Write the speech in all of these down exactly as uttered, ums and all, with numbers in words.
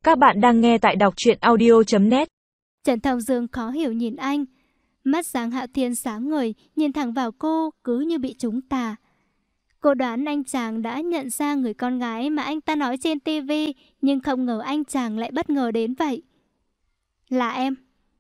Các bạn đang nghe tại đọc truyện audio chấm net. Trần Thông Dương khó hiểu nhìn anh. Mắt Giang Hạo Thiên sáng ngời, nhìn thẳng vào cô cứ như bị trúng tà. Cô đoán anh chàng đã nhận ra người con gái mà anh ta nói trên tivi, nhưng không ngờ anh chàng lại bất ngờ đến vậy. Là em.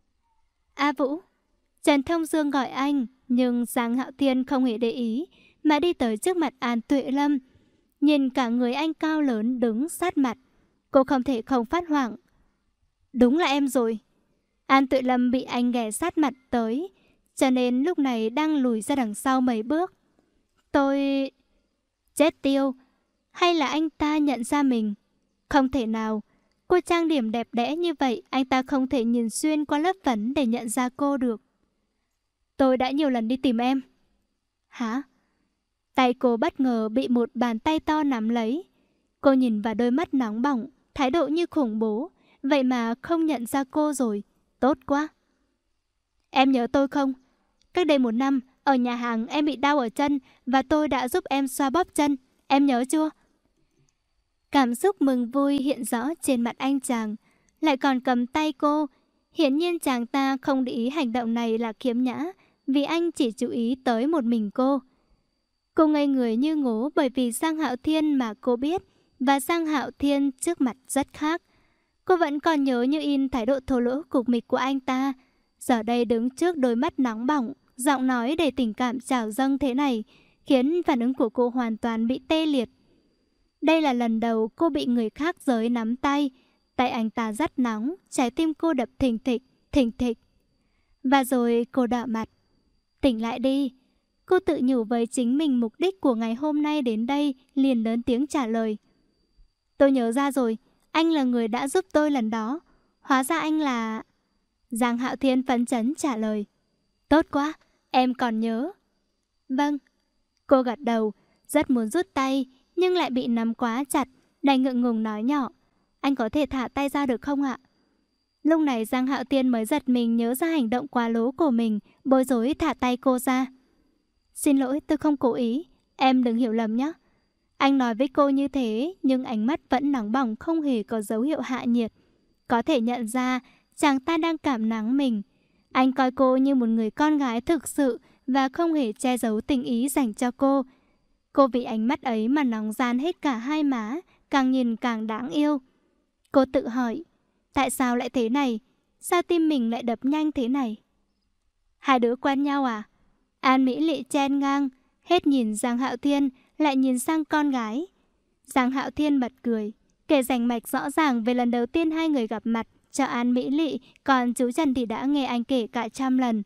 A Vũ. Trần Thông Dương gọi anh, nhưng Giang Hạo Thiên không hề để ý, mà đi tới trước mặt An Tuệ Lâm. Nhìn cả người anh cao lớn đứng sát mặt, cô không thể không phát hoảng. Đúng là em rồi. An Tuệ Lâm bị anh ghé sát mặt tới, cho nên lúc này đang lùi ra đằng sau mấy bước. Tôi... Chết tiêu. Hay là anh ta nhận ra mình? Không thể nào. Cô trang điểm đẹp đẽ như vậy, anh ta không thể nhìn xuyên qua lớp phấn để nhận ra cô được. Tôi đã nhiều lần đi tìm em. Hả? Tay cô bất ngờ bị một bàn tay to nắm lấy. Cô nhìn vào đôi mắt nóng bỏng, thái độ như khủng bố. Vậy mà không nhận ra cô rồi. Tốt quá. Em nhớ tôi không? Cách đây một năm, ở nhà hàng em bị đau ở chân và tôi đã giúp em xoa bóp chân. Em nhớ chưa? Cảm xúc mừng vui hiện rõ trên mặt anh chàng, lại còn cầm tay cô. Hiển nhiên chàng ta không để ý hành động này là khiếm nhã, vì anh chỉ chú ý tới một mình cô. Cô ngây người như ngố bởi vì Giang Hạo Thiên mà cô biết và Giang Hạo Thiên trước mặt rất khác. Cô vẫn còn nhớ như in thái độ thô lỗ cục mịch của anh ta. Giờ đây đứng trước đôi mắt nóng bỏng, giọng nói đầy tình cảm trào dâng thế này, khiến phản ứng của cô hoàn toàn bị tê liệt. Đây là lần đầu cô bị người khác giới nắm tay. Tay anh ta rất nóng, trái tim cô đập thình thịch, thình thịch. Và rồi cô đỏ mặt. Tỉnh lại đi. Cô tự nhủ với chính mình mục đích của ngày hôm nay đến đây, liền lớn tiếng trả lời. Tôi nhớ ra rồi, anh là người đã giúp tôi lần đó. Hóa ra anh là... Giang Hạo Thiên phấn chấn trả lời. Tốt quá, em còn nhớ. Vâng. Cô gật đầu, rất muốn rút tay, nhưng lại bị nắm quá chặt, đành ngượng ngùng nói nhỏ. Anh có thể thả tay ra được không ạ? Lúc này Giang Hạo Thiên mới giật mình nhớ ra hành động quá lố của mình, bối rối thả tay cô ra. Xin lỗi, tôi không cố ý, em đừng hiểu lầm nhé. Anh nói với cô như thế, nhưng ánh mắt vẫn nóng bỏng, không hề có dấu hiệu hạ nhiệt. Có thể nhận ra chàng ta đang cảm nắng mình. Anh coi cô như một người con gái thực sự và không hề che giấu tình ý dành cho cô. Cô vì ánh mắt ấy mà nóng ran hết cả hai má, càng nhìn càng đáng yêu. Cô tự hỏi, tại sao lại thế này? Sao tim mình lại đập nhanh thế này? Hai đứa quen nhau à? An Mỹ Lệ chen ngang, hết nhìn Giang Hạo Thiên, lại nhìn sang con gái. Giang Hạo Thiên bật cười, kể rành mạch rõ ràng về lần đầu tiên hai người gặp mặt cho An Mỹ Lệ, còn chú Trần thì đã nghe anh kể cả trăm lần.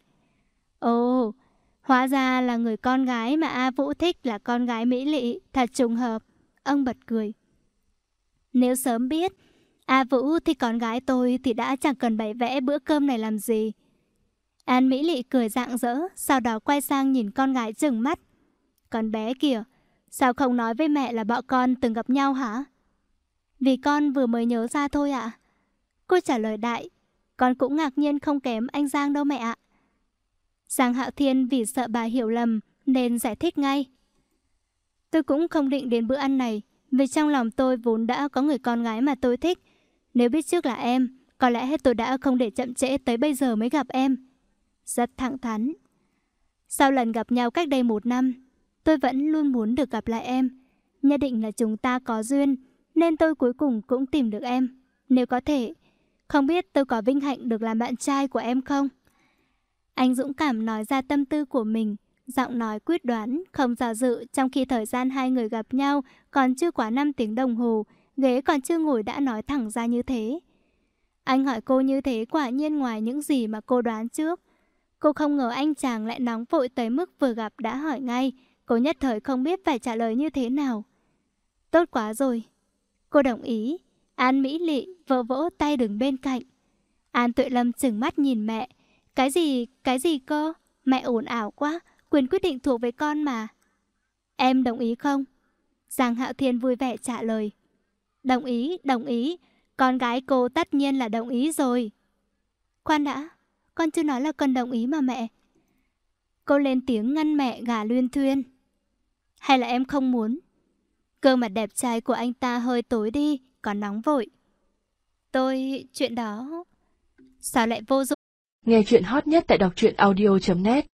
Ồ, hóa ra là người con gái mà A Vũ thích là con gái Mỹ Lệ, thật trùng hợp. Ông bật cười. Nếu sớm biết A Vũ thích con gái tôi thì đã chẳng cần bày vẽ bữa cơm này làm gì. An Mỹ Lệ cười rạng rỡ, sau đó quay sang nhìn con gái trừng mắt. Con bé kìa, sao không nói với mẹ là bọn con từng gặp nhau hả? Vì con vừa mới nhớ ra thôi ạ. Cô trả lời đại. Con cũng ngạc nhiên không kém anh Giang đâu mẹ ạ. Giang Hạo Thiên vì sợ bà hiểu lầm nên giải thích ngay. Tôi cũng không định đến bữa ăn này, vì trong lòng tôi vốn đã có người con gái mà tôi thích. Nếu biết trước là em, có lẽ tôi đã không để chậm trễ tới bây giờ mới gặp em. Rất thẳng thắn. Sau lần gặp nhau cách đây một năm, tôi vẫn luôn muốn được gặp lại em. Nhất định là chúng ta có duyên, nên tôi cuối cùng cũng tìm được em. Nếu có thể, không biết tôi có vinh hạnh được làm bạn trai của em không? Anh dũng cảm nói ra tâm tư của mình, giọng nói quyết đoán, không dò dự, trong khi thời gian hai người gặp nhau còn chưa quá năm tiếng đồng hồ, ghế còn chưa ngồi đã nói thẳng ra như thế. Anh hỏi cô như thế quả nhiên ngoài những gì mà cô đoán trước. Cô không ngờ anh chàng lại nóng vội tới mức vừa gặp đã hỏi ngay. Cô nhất thời không biết phải trả lời như thế nào. Tốt quá rồi. Cô đồng ý. An Mỹ Lệ vỗ vỗ tay đứng bên cạnh. An Tuệ Lâm trừng mắt nhìn mẹ. Cái gì, cái gì cơ? Mẹ ồn ào quá, quyền quyết định thuộc về con mà. Em đồng ý không? Giang Hạo Thiên vui vẻ trả lời. Đồng ý, đồng ý. Con gái cô tất nhiên là đồng ý rồi. Khoan đã, con chưa nói là con đồng ý mà mẹ. Cô lên tiếng ngăn mẹ gả luyên thuyên. Hay là em không muốn? Gương mặt đẹp trai của anh ta hơi tối đi, còn nóng vội. Tôi... chuyện đó... Sao lại vô dụng? Nghe chuyện hot nhất tại đọc truyện audio chấm net